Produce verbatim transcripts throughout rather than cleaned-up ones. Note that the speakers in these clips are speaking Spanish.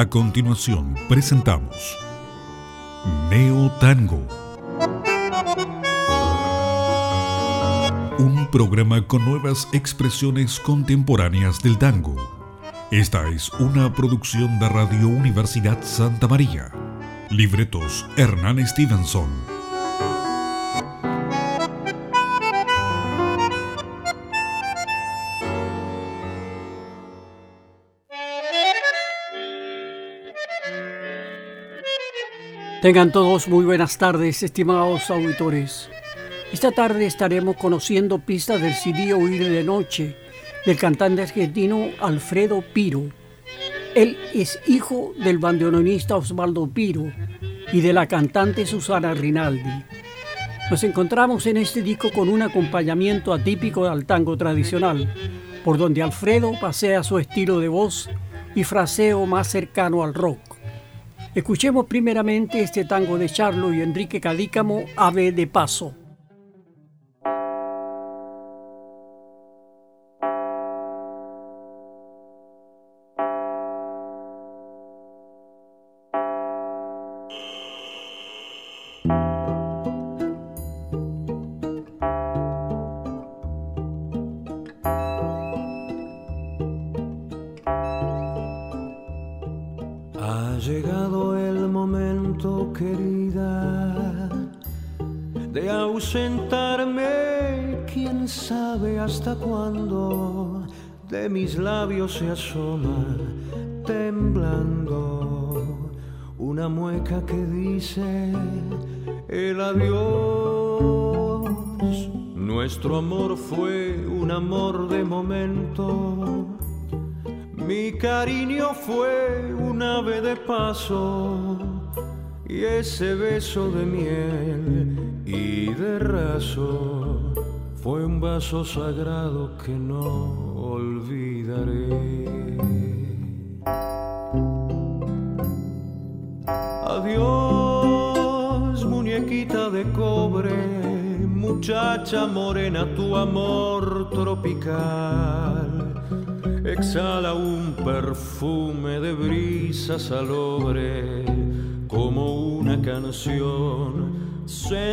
A continuación presentamos Neo Tango, un programa con nuevas expresiones contemporáneas del tango. Esta es una producción de Radio Universidad Santa María. Libretos Hernán Stevenson. Tengan todos muy buenas tardes, estimados auditores. Esta tarde estaremos conociendo pistas del C D Oír de Noche, del cantante argentino Alfredo Piro. Él es hijo del bandoneonista Osvaldo Piro y de la cantante Susana Rinaldi. Nos encontramos en este disco con un acompañamiento atípico al tango tradicional, por donde Alfredo pasea su estilo de voz y fraseo más cercano al rock. Escuchemos primeramente este tango de Charlo y Enrique Cadícamo, Ave de Paso. Ha llegado el momento, querida, de ausentarme, quién sabe hasta cuándo. De mis labios se asoma, temblando, una mueca que dice el adiós. Nuestro amor fue un amor de momento, mi cariño fue un ave de paso, y ese beso de miel y de raso fue un vaso sagrado que no olvidaré. Adiós, muñequita de cobre, muchacha morena, tu amor tropical exhala un perfume de brisa salobre, como una canción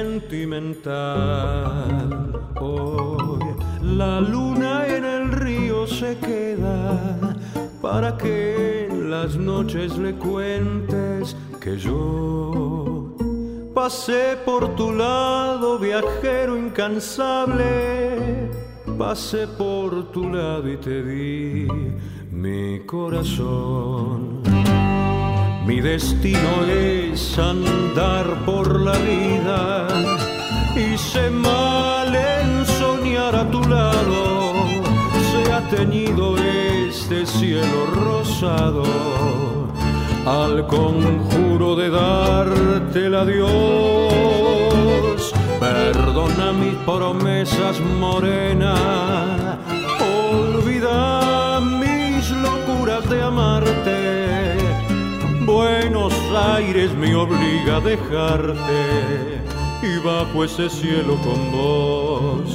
sentimental. Hoy la luna en el río se queda para que en las noches le cuentes que yo pasé por tu lado, viajero incansable. Pasé por tu lado y te di mi corazón. Mi destino es andar por la vida, hice mal en soñar a tu lado. Se ha teñido este cielo rosado al conjuro de darte el adiós. Perdona mis promesas, morena, olvida mis locuras de amarte. Buenos Aires me obliga a dejarte, y bajo ese cielo con vos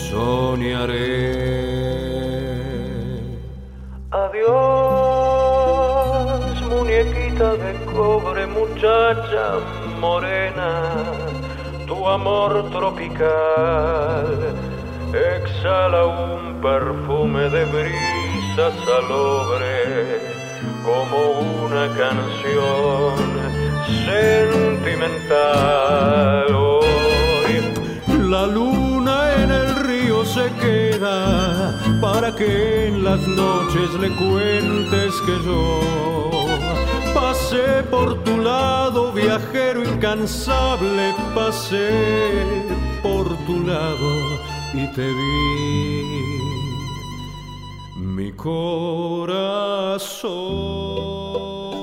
soñaré. Adiós, muñequita de cobre, muchacha morena, tu amor tropical exhala un perfume de brisa salobre, como una canción sentimental. Hoy la luna en el río se queda para que en las noches le cuentes que yo pasé por tu lado, viajero incansable. Pasé por tu lado y te di mi corazón.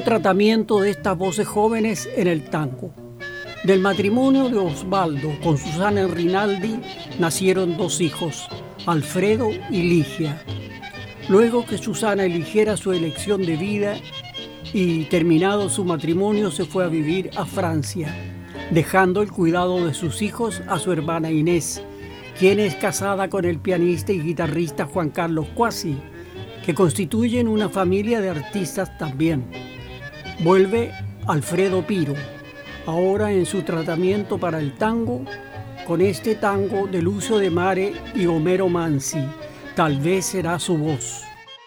tratamiento de estas voces jóvenes en el tango. Del matrimonio de Osvaldo con Susana Rinaldi nacieron dos hijos, Alfredo y Ligia. Luego que Susana eligiera su elección de vida y terminado su matrimonio, se fue a vivir a Francia, dejando el cuidado de sus hijos a su hermana Inés, quien es casada con el pianista y guitarrista Juan Carlos Cuasi, que constituyen una familia de artistas también. Vuelve Alfredo Piro, ahora en su tratamiento para el tango, con este tango de Lucio de Mare y Homero Manzi, Tal vez será su voz.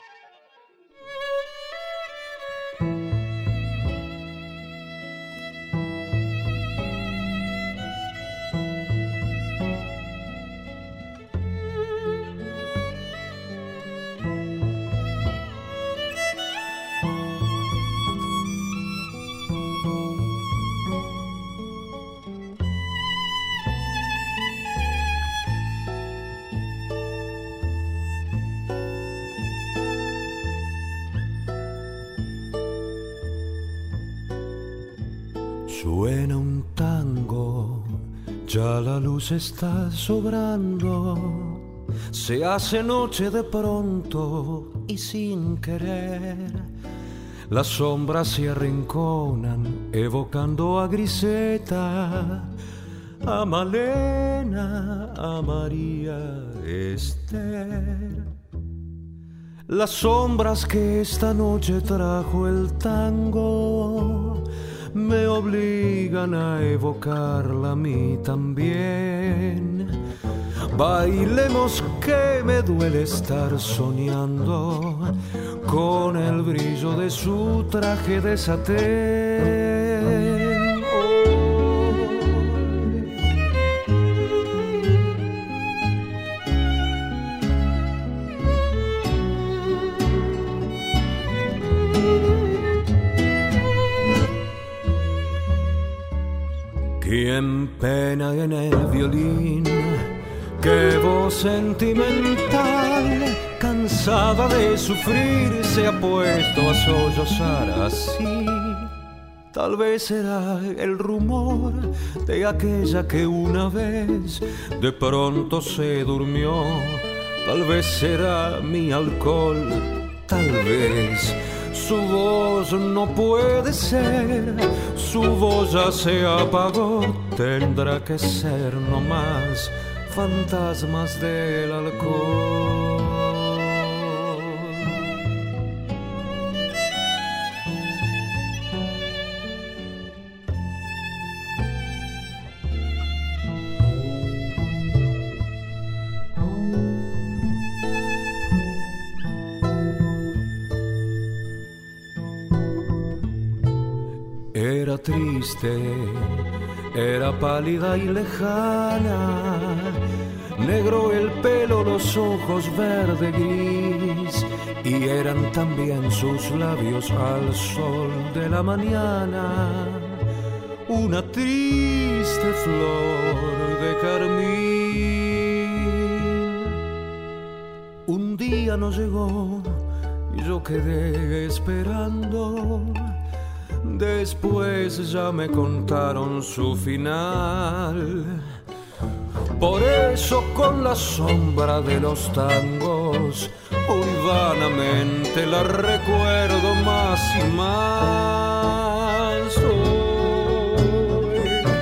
Suena un tango, ya la luz está sobrando, se hace noche de pronto y sin querer. Las sombras se arrinconan evocando a Griseta, a Malena, a María Esther. Las sombras que esta noche trajo el tango me obligan a evocarla a mí también. Bailemos que me duele estar soñando con el brillo de su traje de satén. Quien pena en el violín, qué voz sentimental, cansada de sufrir, se ha puesto a sollozar así. Tal vez será el rumor de aquella que una vez de pronto se durmió. Tal vez será mi alcohol, tal vez su voz no puede ser, su voz ya se apagó, tendrá que ser nomás fantasmas del alcohol. Era triste, era pálida y lejana, negro el pelo, los ojos verde gris, y eran también sus labios al sol de la mañana, una triste flor de carmín. Un día no llegó y yo quedé esperando. Después ya me contaron su final. Por eso con la sombra de los tangos hoy vanamente la recuerdo más y más. Oh.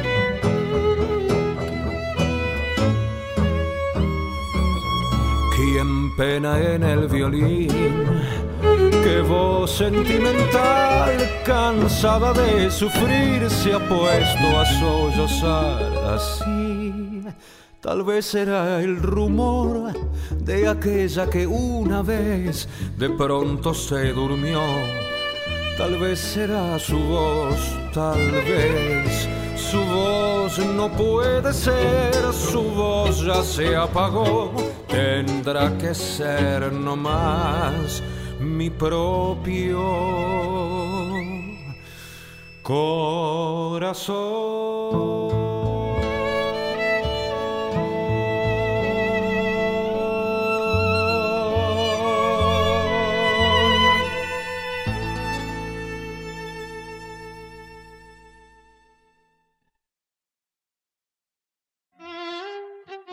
Quien pena en el violín, qué voz sentimental, cansada de sufrir, se ha puesto a sollozar así. Tal vez será el rumor de aquella que una vez de pronto se durmió. Tal vez será su voz, tal vez su voz no puede ser, su voz ya se apagó, tendrá que ser nomás mi propio corazón.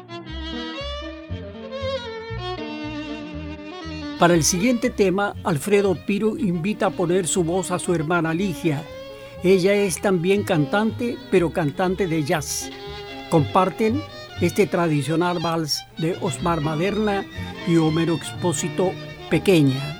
Para el siguiente tema, Alfredo Piro invita a poner su voz a su hermana Ligia. Ella es también cantante, pero cantante de jazz. Comparten este tradicional vals de Osmar Maderna y Homero Expósito, Pequeña.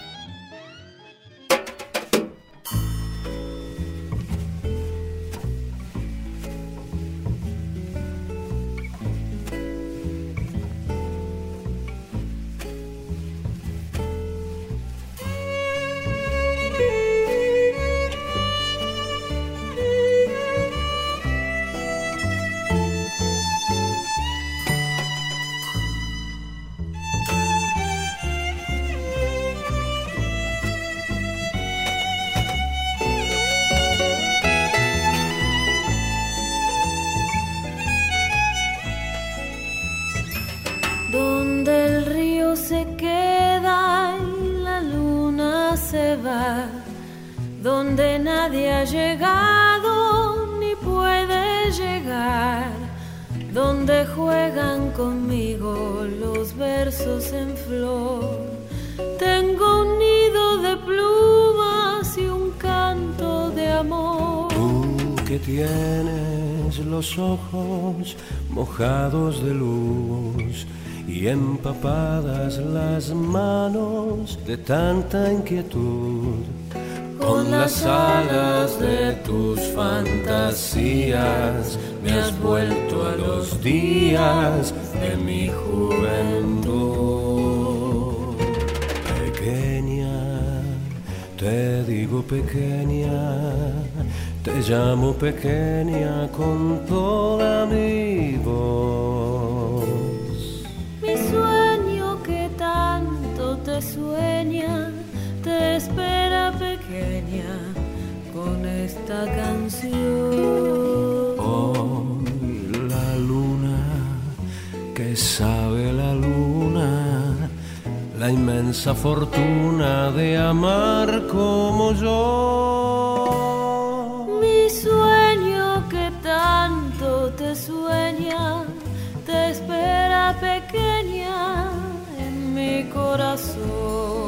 Donde nadie ha llegado ni puede llegar, donde juegan conmigo los versos en flor. Tengo un nido de plumas y un canto de amor. Tú que tienes los ojos mojados de luz y empapadas las manos de tanta inquietud, con las alas de tus fantasías me has vuelto a los días de mi juventud. Pequeña, te digo pequeña, te llamo pequeña con toda mi voz. Mi sueño que tanto te sueña, te espera pequeña con esta canción. Hoy la luna, que sabe la luna, la inmensa fortuna de amar como yo. Mi sueño que tanto te sueña, te espera pequeña en mi corazón.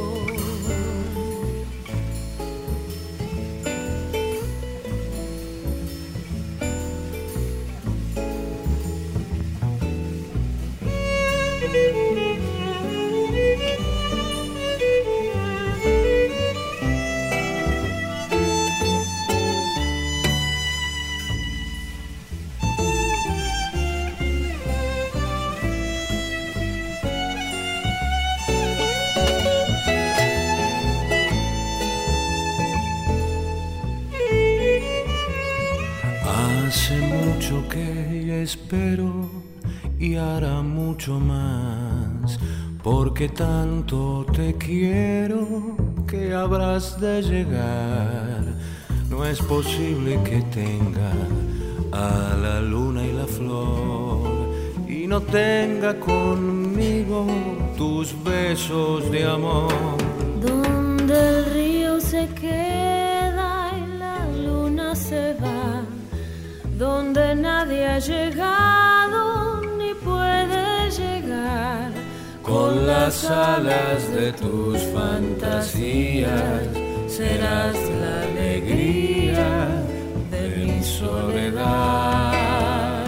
Hace mucho que espero y hará mucho más, porque tanto te quiero que habrás de llegar. No es posible que tenga a la luna y la flor y no tenga conmigo tus besos de amor. Donde el río se queda y la luna se va, donde nadie ha llegado ni puede llegar, con las alas de tus fantasías serás la alegría de mi soledad.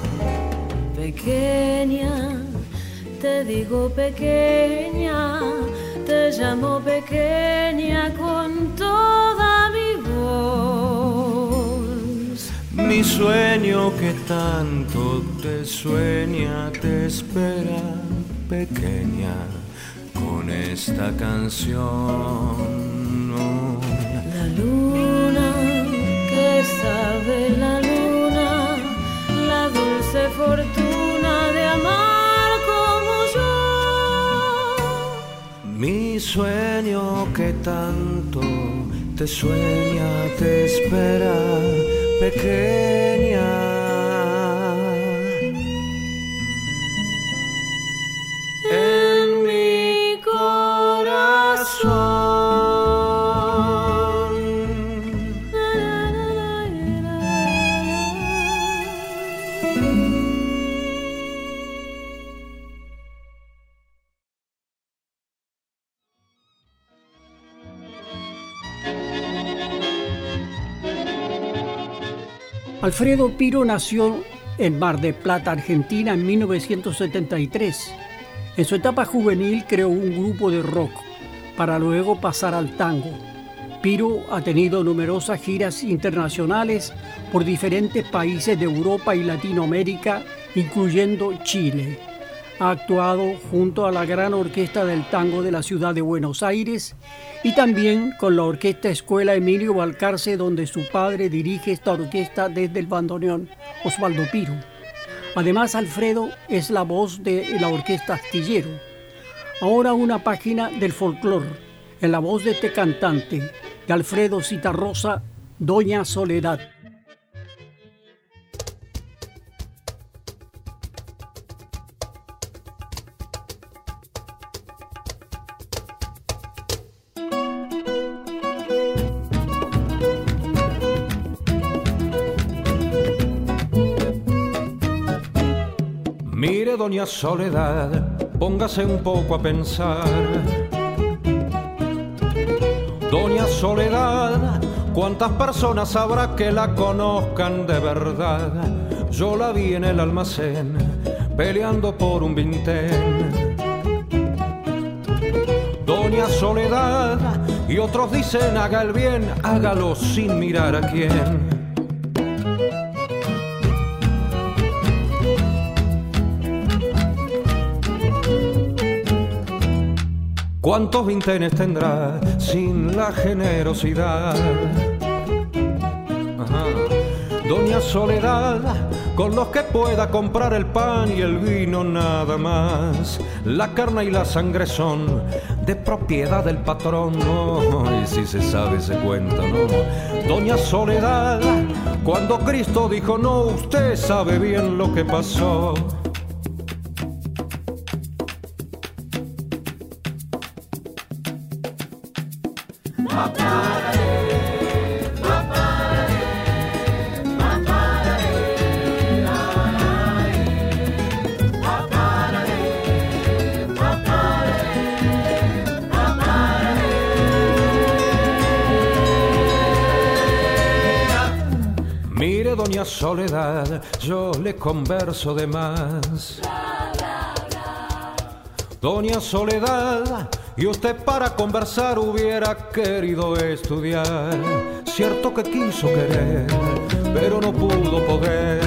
Pequeña, te digo pequeña, te llamo pequeña con toda mi voz. Mi sueño que tanto te sueña te espera pequeña con esta canción. La luna, que sabe la luna, la dulce fortuna de amar como yo. Mi sueño que tanto te sueña te espera pequeña. Alfredo Piro nació en Mar del Plata, Argentina, en mil novecientos setenta y tres. En su etapa juvenil creó un grupo de rock para luego pasar al tango. Piro ha tenido numerosas giras internacionales por diferentes países de Europa y Latinoamérica, incluyendo Chile. Ha actuado junto a la Gran Orquesta del Tango de la ciudad de Buenos Aires y también con la Orquesta Escuela Emilio Balcarce, donde su padre dirige esta orquesta desde el bandoneón, Osvaldo Piro. Además, Alfredo es la voz de la Orquesta Astillero. Ahora una página del folclore, en la voz de este cantante, de Alfredo Citarrosa, Doña Soledad. Mire, doña Soledad, póngase un poco a pensar. Doña Soledad, ¿cuántas personas habrá que la conozcan de verdad? Yo la vi en el almacén, peleando por un vintén. Doña Soledad, y otros dicen haga el bien, hágalo sin mirar a quién. ¿Cuántos vintenes tendrá sin la generosidad? Ajá. Doña Soledad, con los que pueda comprar el pan y el vino nada más. La carne y la sangre son de propiedad del patrón, no, y si se sabe ese cuento, no. Doña Soledad, cuando Cristo dijo no, usted sabe bien lo que pasó. Mire, doña Soledad, yo le converso de más. Doña Soledad, y usted para conversar hubiera querido estudiar. Cierto que quiso querer, pero no pudo poder.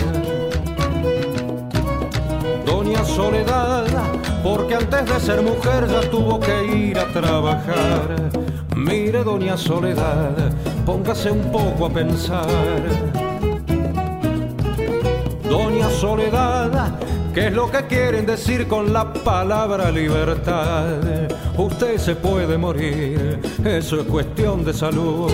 Doña Soledad, porque antes de ser mujer ya tuvo que ir a trabajar. Mire, doña Soledad, póngase un poco a pensar. Doña Soledad, ¿qué es lo que quieren decir con la palabra libertad? Usted se puede morir, eso es cuestión de salud.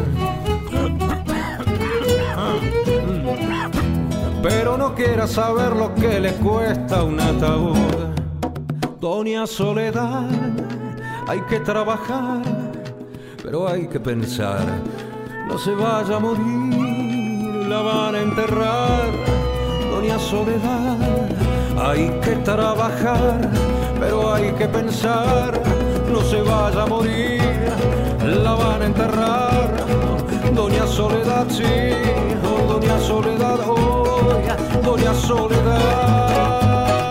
Pero no quiera saber lo que le cuesta un ataúd. Doña Soledad, hay que trabajar, pero hay que pensar. No se vaya a morir, la van a enterrar. Doña Soledad, hay que trabajar, pero hay que pensar. No se vaya a morir, la van a enterrar. Doña Soledad, sí, oh, doña Soledad, oh, doña Soledad.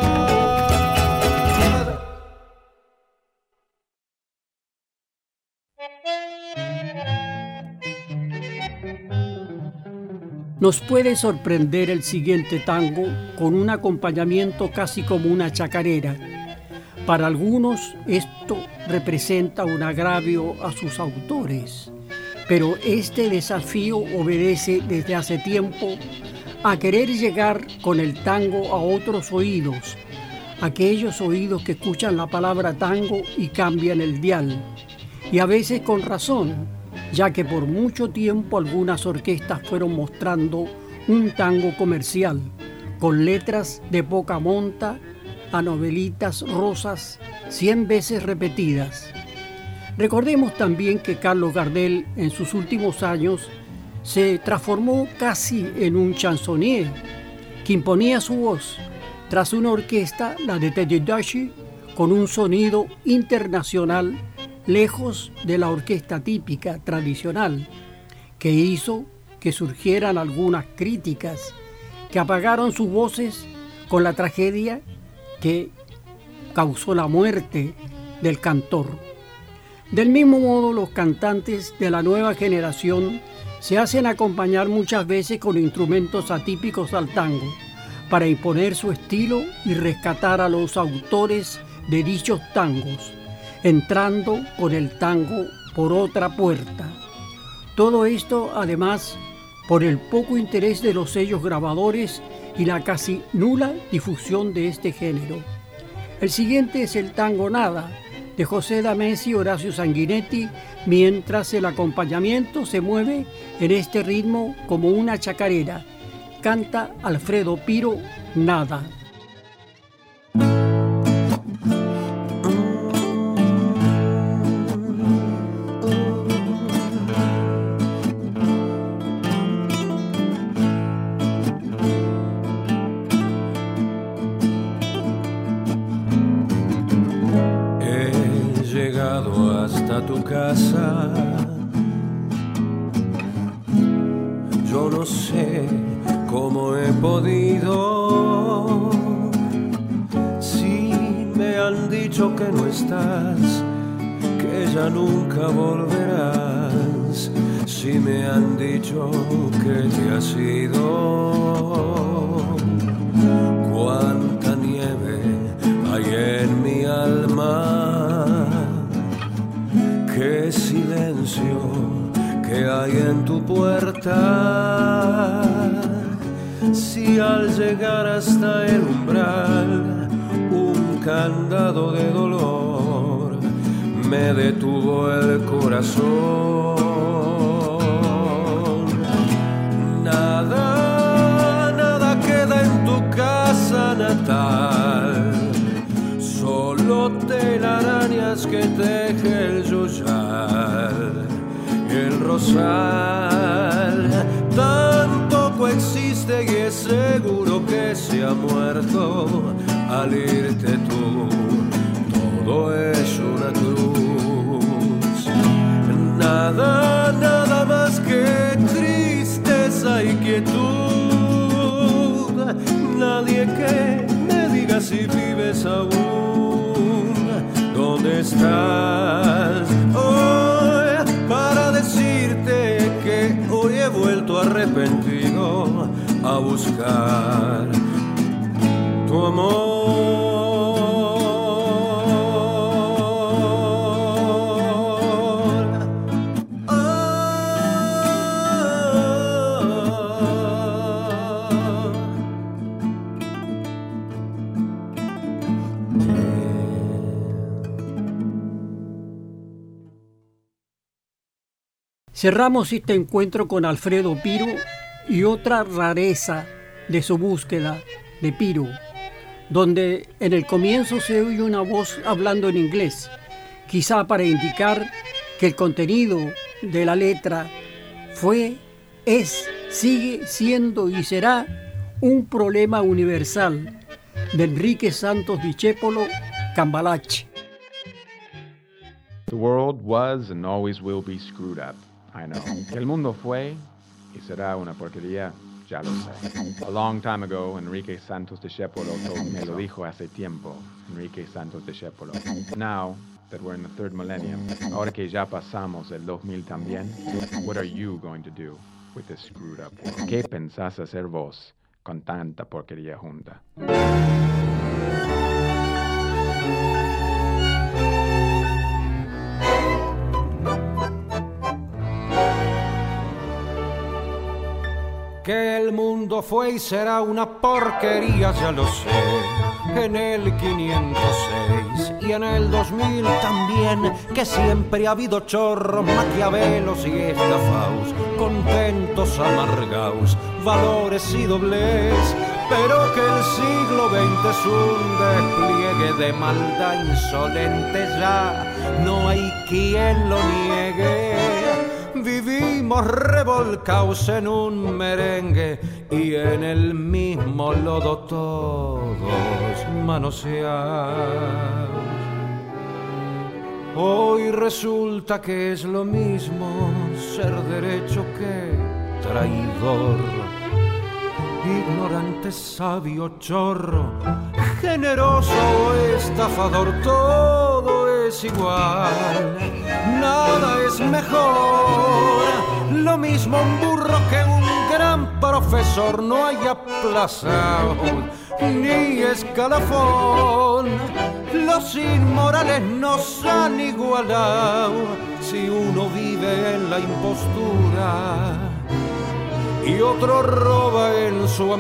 Nos puede sorprender el siguiente tango con un acompañamiento casi como una chacarera. Para algunos esto representa un agravio a sus autores, pero este desafío obedece desde hace tiempo a querer llegar con el tango a otros oídos, aquellos oídos que escuchan la palabra tango y cambian el dial, y a veces con razón, ya que por mucho tiempo algunas orquestas fueron mostrando un tango comercial, con letras de poca monta a novelitas rosas cien veces repetidas. Recordemos también que Carlos Gardel en sus últimos años se transformó casi en un chansonnier, que imponía su voz tras una orquesta, la de Teddy Dashi, con un sonido internacional lejos de la orquesta típica tradicional, que hizo que surgieran algunas críticas que apagaron sus voces con la tragedia que causó la muerte del cantor. Del mismo modo, los cantantes de la nueva generación se hacen acompañar muchas veces con instrumentos atípicos al tango para imponer su estilo y rescatar a los autores de dichos tangos, entrando con el tango por otra puerta. Todo esto, además, por el poco interés de los sellos grabadores y la casi nula difusión de este género. El siguiente es el tango Nada, de José Damesi y Horacio Sanguinetti, mientras el acompañamiento se mueve en este ritmo como una chacarera. Canta Alfredo Piro, Nada. Hasta tu casa, yo no sé cómo he podido. Si me han dicho que no estás, que ya nunca volverás. Si me han dicho que te has ido, cuánta nieve hay en mi alma. Qué silencio que hay en tu puerta. Si al llegar hasta el umbral un candado de dolor me detuvo el corazón. Nada, nada queda en tu casa natal, solo telarañas que teje el yoyal y el rosal. Tampoco existe y es seguro que se ha muerto al irte tú. Todo es una cruz. Nada, nada más que tristeza y quietud. Nadie que me diga si vives aún. ¿Dónde estás hoy para decirte que hoy he vuelto arrepentido a buscar tu amor? Cerramos este encuentro con Alfredo Piro y otra rareza de su búsqueda de Piro, donde en el comienzo se oye una voz hablando en inglés, quizá para indicar que el contenido de la letra fue, es, sigue siendo y será un problema universal, de Enrique Santos Discépolo, Cambalache. The world was and always will be screwed up. I know. El mundo fue y será una porquería, ya lo sé. A long time ago, Enrique Santos Discépolo me lo dijo hace tiempo. Enrique Santos Discépolo. Now that we're in the third millennium, ahora que ya pasamos el dos mil también, what are you going to do with this screwed up world? ¿Qué pensás hacer vos con tanta porquería junta? Que el mundo fue y será una porquería, ya lo sé. En el quinientos seis y en el dos mil también, que siempre ha habido chorros, maquiavelos y estafaos, contentos amargaos, valores y doblez. Pero que el siglo veinte es un despliegue de maldad insolente, ya no hay quien lo niegue. Vivimos revolcaos en un merengue y en el mismo lodo todos manoseados. Hoy resulta que es lo mismo ser derecho que traidor. Ignorante, sabio, chorro, generoso o estafador, todo es igual, nada es mejor. Lo mismo un burro que un gran profesor, no hay aplazado ni escalafón. Los inmorales nos han igualado si uno vive en la impostura y otro roba en su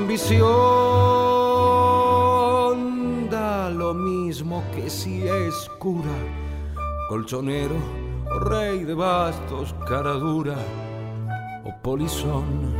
ambición. Da lo mismo que si es cura, colchonero o rey de bastos, cara dura o polizón.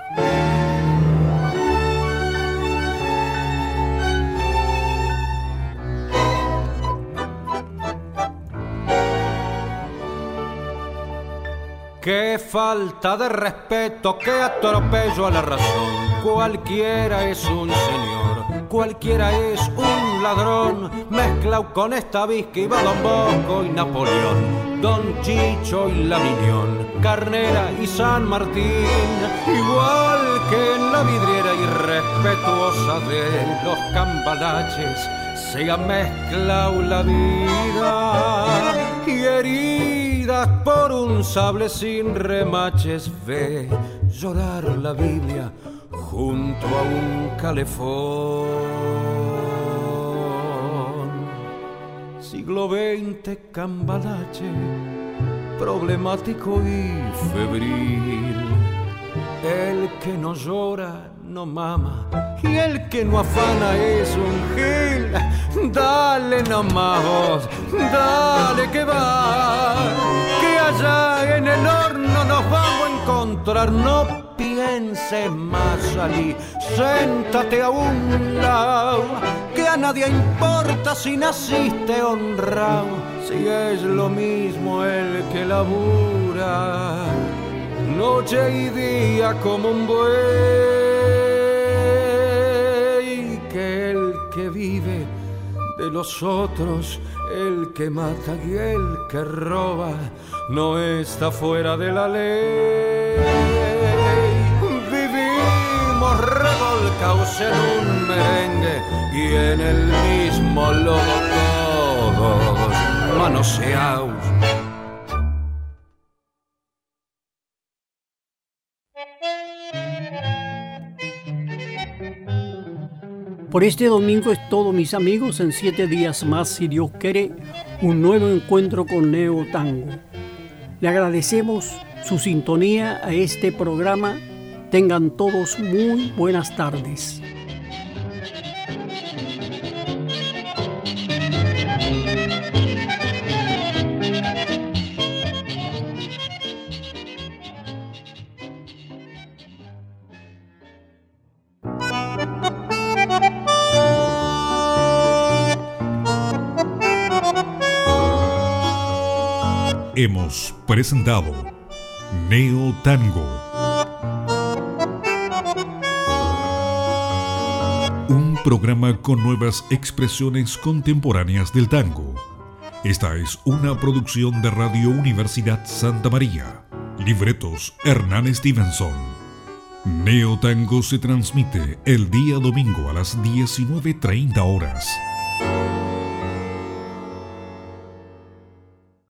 Qué falta de respeto, qué atropello a la razón. Cualquiera es un señor, cualquiera es un ladrón. Mezclado con esta Vizca va Don Bosco y Napoleón, Don Chicho y la Miñón, Carnera y San Martín. Igual que en la vidriera irrespetuosa de los cambalaches se ha mezclado la vida y heridas por un sable sin remaches. Ve llorar la Biblia junto a un calefón. Siglo veinte, cambalache, problemático y febril. El que no llora no mama y el que no afana es un gil. Dale nomás vos, dale que va, que allá en el horno nos vamos a encontrar. No pienses más, salí, séntate a un lado, que a nadie importa si naciste honrado, si es lo mismo el que labura noche y día como un buey, que el que vive de los otros, el que mata y el que roba, no está fuera de la ley. Vivimos revolcados en un merengue y en el mismo lodo todos manoseados. Por este domingo es todo, mis amigos. En siete días más, si Dios quiere, un nuevo encuentro con Neo Tango. Le agradecemos su sintonía a este programa. Tengan todos muy buenas tardes. Hemos presentado Neo Tango, un programa con nuevas expresiones contemporáneas del tango. Esta es una producción de Radio Universidad Santa María. Libretos Hernán Stevenson. Neo Tango se transmite el día domingo a las diecinueve treinta horas.